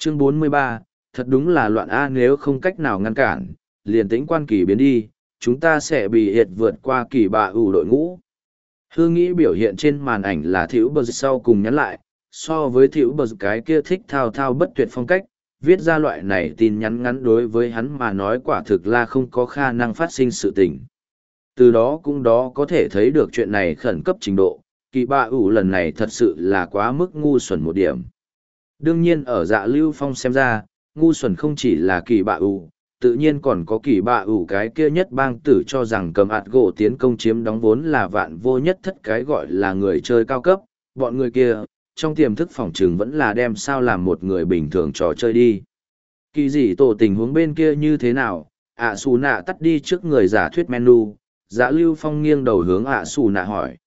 Chương 43, thật đúng là loạn A, nếu không cách nào ngăn cản, liền tĩnh quan kỳ biến đi, chúng ta sẽ bị hiệt vượt qua kỳ bạ ủ đội ngũ. Hương nghĩ biểu hiện trên màn ảnh là Thiệu Bờ sau cùng nhắn lại, so với Thiệu Bờ cái kia thích thao thao bất tuyệt phong cách, viết ra loại này tin nhắn ngắn đối với hắn mà nói quả thực là không có khả năng phát sinh sự tình. Từ đó cũng đó có thể thấy được chuyện này khẩn cấp trình độ, kỳ bạ ủ lần này thật sự là quá mức ngu xuẩn một điểm. Đương nhiên ở Dạ Lưu Phong xem ra, ngu xuẩn không chỉ là kỳ bạ ủ, tự nhiên còn có kỳ bạ ủ cái kia nhất bang tử cho rằng cầm ạt gỗ tiến công chiếm đóng vốn là vạn vô nhất thất cái gọi là người chơi cao cấp, bọn người kia, trong tiềm thức phỏng chừng vẫn là đem sao làm một người bình thường trò chơi đi. Kỳ dị tổ tình huống bên kia như thế nào, ạ xù nạ tắt đi trước người giả thuyết menu, Dạ Lưu Phong nghiêng đầu hướng ạ xù nạ hỏi.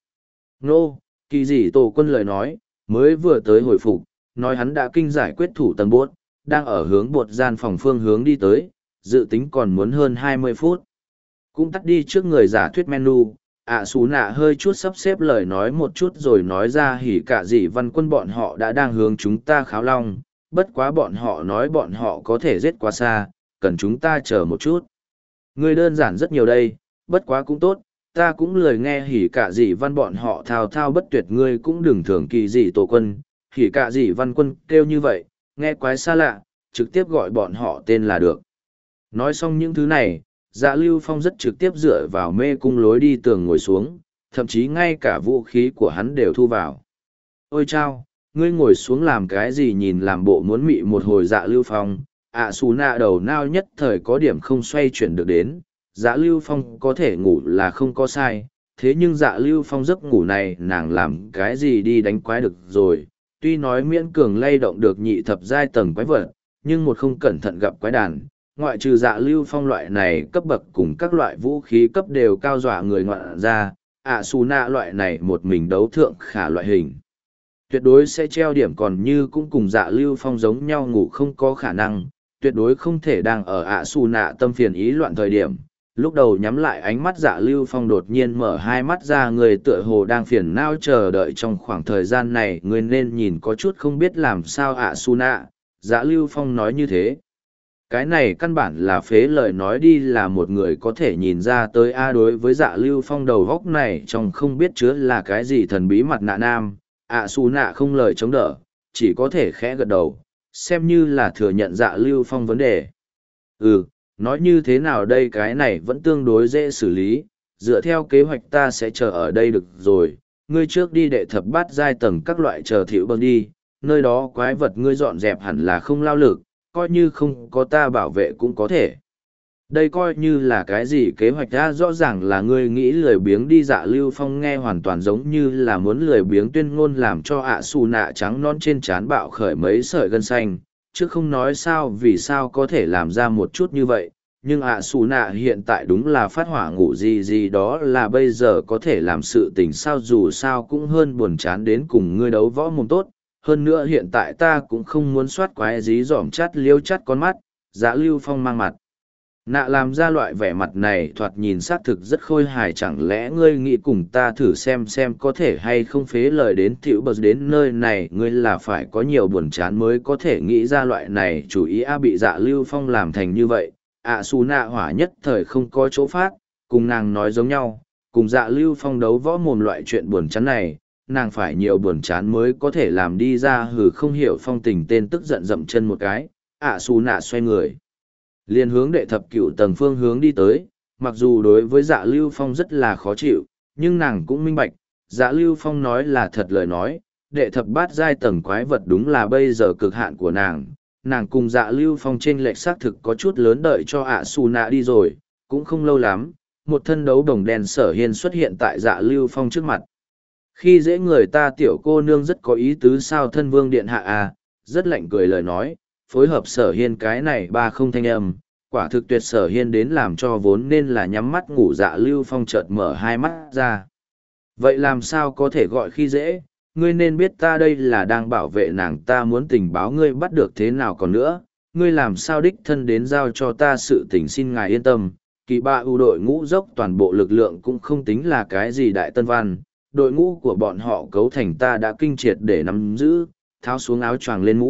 Nô, kỳ dị tổ quân lời nói, mới vừa tới hồi phục, nói hắn đã kinh giải quyết thủ tầng bốt, đang ở hướng bột gian phòng phương hướng đi tới, dự tính còn muốn hơn 20 phút. Cũng tắt đi trước người giả thuyết menu, ạ xú nạ hơi chút sắp xếp lời nói một chút rồi nói ra hỉ cả dị văn quân bọn họ đã đang hướng chúng ta kháo long, bất quá bọn họ nói bọn họ có thể giết quá xa, cần chúng ta chờ một chút. Người đơn giản rất nhiều đây, bất quá cũng tốt, ta cũng lười nghe hỉ cả dị văn bọn họ thao thao bất tuyệt, ngươi cũng đừng thường kỳ dị tổ quân, hỉ cả dị văn quân kêu như vậy, nghe quái xa lạ, trực tiếp gọi bọn họ tên là được. Nói xong những thứ này, Dạ Lưu Phong rất trực tiếp dựa vào mê cung lối đi tường ngồi xuống, thậm chí ngay cả vũ khí của hắn đều thu vào. Ôi chao, ngươi ngồi xuống làm cái gì, nhìn làm bộ muốn mị một hồi Dạ Lưu Phong, xù nạ đầu nao nhất thời có điểm không xoay chuyển được đến. Dạ Lưu Phong có thể ngủ là không có sai, thế nhưng Dạ Lưu Phong giấc ngủ này nàng làm cái gì đi đánh quái được rồi, tuy nói miễn cường lay động được nhị thập giai tầng quái vật, nhưng một không cẩn thận gặp quái đàn, ngoại trừ Dạ Lưu Phong loại này cấp bậc cùng các loại vũ khí cấp đều cao dọa người ngoạn ra, xù nạ loại này một mình đấu thượng khả loại hình. Tuyệt đối sẽ treo điểm, còn như cũng cùng Dạ Lưu Phong giống nhau ngủ không có khả năng, tuyệt đối không thể đang ở xù nạ tâm phiền ý loạn thời điểm. Lúc đầu nhắm lại ánh mắt Dạ Lưu Phong đột nhiên mở hai mắt ra, người tựa hồ đang phiền não chờ đợi trong khoảng thời gian này, người nên nhìn có chút không biết làm sao xù nạ. Dạ Lưu Phong nói như thế. Cái này căn bản là phế lời nói đi, là một người có thể nhìn ra tới đối với Dạ Lưu Phong đầu góc này trong không biết chứa là cái gì thần bí mặt nạ nam, xù nạ không lời chống đỡ, chỉ có thể khẽ gật đầu, xem như là thừa nhận Dạ Lưu Phong vấn đề. Nói như thế nào đây, cái này vẫn tương đối dễ xử lý, dựa theo kế hoạch ta sẽ chờ ở đây được rồi, ngươi trước đi đệ thập bát giai tầng các loại chờ Thiệu Bờ đi, nơi đó quái vật ngươi dọn dẹp hẳn là không lao lực, coi như không có ta bảo vệ cũng có thể. Đây coi như là cái gì kế hoạch ra, rõ ràng là ngươi nghĩ lười biếng đi. Dạ Lưu Phong nghe hoàn toàn giống như là muốn lười biếng tuyên ngôn, làm cho xù nạ trắng non trên trán bạo khởi mấy sợi gân xanh, chứ không nói sao vì sao có thể làm ra một chút như vậy. Nhưng xù nạ hiện tại đúng là phát hỏa ngủ gì đó là bây giờ có thể làm sự tình sao, dù sao cũng hơn buồn chán đến cùng ngươi đấu võ mồm tốt. Hơn nữa hiện tại ta cũng không muốn soát quái dí dỏm chát liêu chát con mắt. Dạ Lưu Phong mang mặt nạ làm ra loại vẻ mặt này thoạt nhìn xác thực rất khôi hài, chẳng lẽ ngươi nghĩ cùng ta thử xem có thể hay không phế lời đến Thiệu Bờ đến nơi này, ngươi là phải có nhiều buồn chán mới có thể nghĩ ra loại này chủ ý bị Dạ Lưu Phong làm thành như vậy. Xù nạ hỏa nhất thời không có chỗ phát, cùng nàng nói giống nhau, cùng Dạ Lưu Phong đấu võ mồm loại chuyện buồn chán này, nàng phải nhiều buồn chán mới có thể làm đi ra. Không hiểu phong tình tên tức giận dậm chân một cái, xù nạ xoay người liền hướng đệ thập cửu tầng phương hướng đi tới. Mặc dù đối với Dạ Lưu Phong rất là khó chịu, nhưng nàng cũng minh bạch, Dạ Lưu Phong nói là thật lời nói, đệ thập bát giai tầng quái vật đúng là bây giờ cực hạn của nàng. Nàng cùng Dạ Lưu Phong trên lệch xác thực có chút lớn, đợi cho xù nạ đi rồi, cũng không lâu lắm, một thân đấu đồng đen Sở Hiên xuất hiện tại Dạ Lưu Phong trước mặt. Khi dễ người ta tiểu cô nương rất có ý tứ sao, thân vương điện hạ rất lạnh cười lời nói, phối hợp Sở Hiên cái này ba không thanh âm, quả thực tuyệt. Sở Hiên đến làm cho vốn nên là nhắm mắt ngủ Dạ Lưu Phong chợt mở hai mắt ra. Vậy làm sao có thể gọi khi dễ, ngươi nên biết ta đây là đang bảo vệ nàng, ta muốn tình báo ngươi bắt được thế nào còn nữa, ngươi làm sao đích thân đến giao cho ta sự tình, xin ngài yên tâm. Kỳ bạ ưu đội ngũ dốc toàn bộ lực lượng cũng không tính là cái gì đại tân văn, đội ngũ của bọn họ cấu thành ta đã kinh triệt để nắm giữ. Tháo xuống áo choàng lên mũ,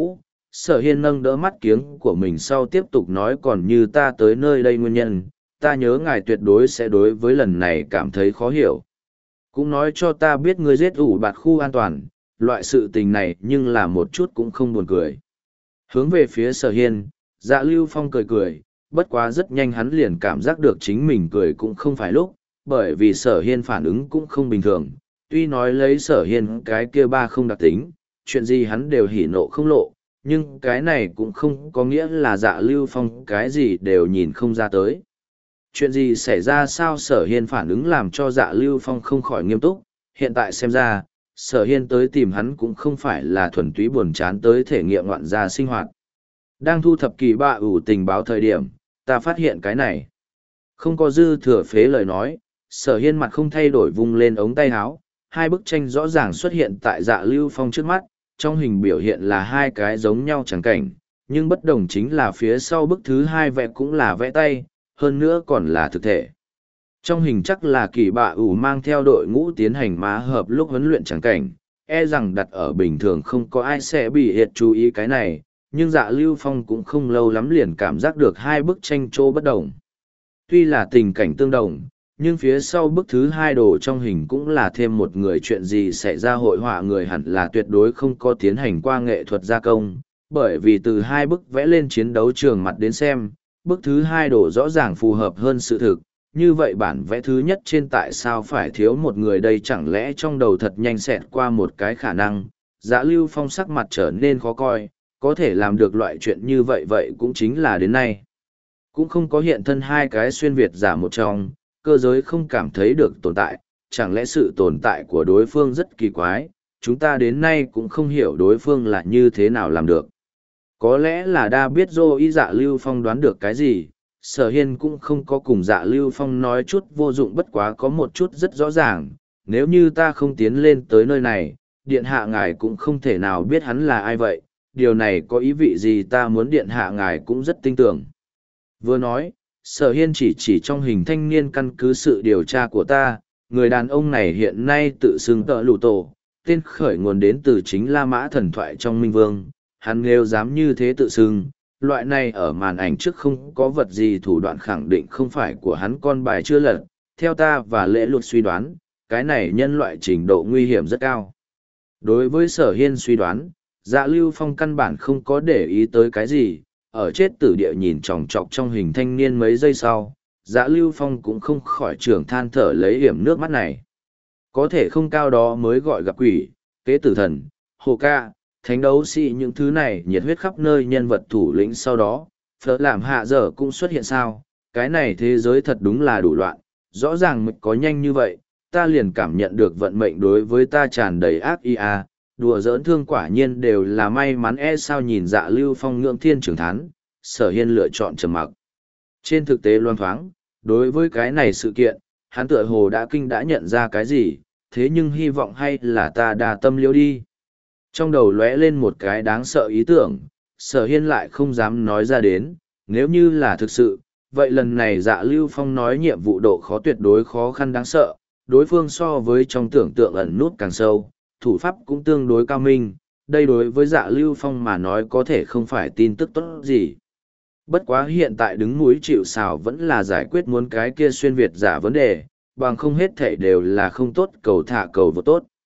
Sở Hiên nâng đỡ mắt kiếng của mình sau tiếp tục nói, còn như ta tới nơi đây nguyên nhân, ta nhớ ngài tuyệt đối sẽ đối với lần này cảm thấy khó hiểu. Cũng nói cho ta biết ngươi giết ủ bạt khu an toàn, loại sự tình này nhưng là một chút cũng không buồn cười. Hướng về phía Sở Hiên, Dạ Lưu Phong cười cười, bất quá rất nhanh hắn liền cảm giác được chính mình cười cũng không phải lúc, bởi vì Sở Hiên phản ứng cũng không bình thường. Tuy nói lấy Sở Hiên cái kia ba không đặc tính, chuyện gì hắn đều hỉ nộ không lộ, nhưng cái này cũng không có nghĩa là Dạ Lưu Phong cái gì đều nhìn không ra tới. Chuyện gì xảy ra sao? Sở Hiên phản ứng làm cho Dạ Lưu Phong không khỏi nghiêm túc, hiện tại xem ra, Sở Hiên tới tìm hắn cũng không phải là thuần túy buồn chán tới thể nghiệm ngoạn gia sinh hoạt. Đang thu thập kỳ bạ ủ tình báo thời điểm, ta phát hiện cái này. Không có dư thừa phế lời nói, Sở Hiên mặt không thay đổi vung lên ống tay áo, hai bức tranh rõ ràng xuất hiện tại Dạ Lưu Phong trước mắt, trong hình biểu hiện là hai cái giống nhau chẳng cảnh, nhưng bất đồng chính là phía sau bức thứ hai vẽ cũng là vẽ tay, hơn nữa còn là thực thể. Trong hình chắc là kỳ bạ ủ mang theo đội ngũ tiến hành má hợp lúc huấn luyện chẳng cảnh, e rằng đặt ở bình thường không có ai sẽ bị hiệt chú ý cái này, nhưng Dạ Lưu Phong cũng không lâu lắm liền cảm giác được hai bức tranh trô bất đồng. Tuy là tình cảnh tương đồng, nhưng phía sau bức thứ hai đồ trong hình cũng là thêm một người, chuyện gì xảy ra hội họa người hẳn là tuyệt đối không có tiến hành qua nghệ thuật gia công, bởi vì từ hai bức vẽ lên chiến đấu trường mặt đến xem, bức thứ hai đồ rõ ràng phù hợp hơn sự thực, như vậy bản vẽ thứ nhất trên tại sao phải thiếu một người đây, chẳng lẽ trong đầu thật nhanh xẹt qua một cái khả năng. Dạ Lưu Phong sắc mặt trở nên khó coi, có thể làm được loại chuyện như vậy vậy cũng chính là đến nay cũng không có hiện thân hai cái xuyên Việt giả một trong, cơ giới không cảm thấy được tồn tại, chẳng lẽ sự tồn tại của đối phương rất kỳ quái, chúng ta đến nay cũng không hiểu đối phương là như thế nào làm được. Có lẽ là đa biết dô ý. Dạ Lưu Phong đoán được cái gì, Sở Hiên cũng không có cùng Dạ Lưu Phong nói chút vô dụng, bất quá có một chút rất rõ ràng, nếu như ta không tiến lên tới nơi này, điện hạ ngài cũng không thể nào biết hắn là ai vậy, điều này có ý vị gì ta muốn điện hạ ngài cũng rất tin tưởng. Vừa nói, Sở Hiên chỉ trong hình thanh niên, căn cứ sự điều tra của ta, người đàn ông này hiện nay tự xưng tợ lụ tổ, tên khởi nguồn đến từ chính La Mã thần thoại trong Minh Vương, hắn nếu dám như thế tự xưng, loại này ở màn ảnh trước không có vật gì thủ đoạn khẳng định không phải của hắn con bài chưa lật, theo ta và lễ luật suy đoán, cái này nhân loại trình độ nguy hiểm rất cao. Đối với Sở Hiên suy đoán, Dạ Lưu Phong căn bản không có để ý tới cái gì, ở chết tử địa nhìn chòng chọc trong hình thanh niên mấy giây sau, Dạ Lưu Phong cũng không khỏi trưởng than thở lấy hiểm nước mắt này. Có thể không cao đó mới gọi gặp quỷ, kế tử thần, hồ ca, thánh đấu sĩ, những thứ này nhiệt huyết khắp nơi nhân vật thủ lĩnh sau đó, phở làm hạ giờ cũng xuất hiện sao, cái này thế giới thật đúng là đủ loạn, rõ ràng mực có nhanh như vậy, ta liền cảm nhận được vận mệnh đối với ta tràn đầy ác ý à. Đùa giỡn thương quả nhiên đều là may mắn sao. Nhìn Dạ Lưu Phong ngưỡng thiên trưởng thán, Sở Hiên lựa chọn trầm mặc. Trên thực tế loan thoáng, đối với cái này sự kiện, hắn tựa hồ đã nhận ra cái gì, thế nhưng hy vọng hay là ta đa tâm liêu đi. Trong đầu lóe lên một cái đáng sợ ý tưởng, Sở Hiên lại không dám nói ra đến, nếu như là thực sự, vậy lần này Dạ Lưu Phong nói nhiệm vụ độ khó tuyệt đối khó khăn đáng sợ, đối phương so với trong tưởng tượng ẩn nút càng sâu, thủ pháp cũng tương đối cao minh, đây đối với Dạ Lưu Phong mà nói có thể không phải tin tức tốt gì. Bất quá hiện tại đứng núi chịu sào vẫn là giải quyết muốn cái kia xuyên Việt giả vấn đề, bằng không hết thảy đều là không tốt cầu thả cầu vô tốt.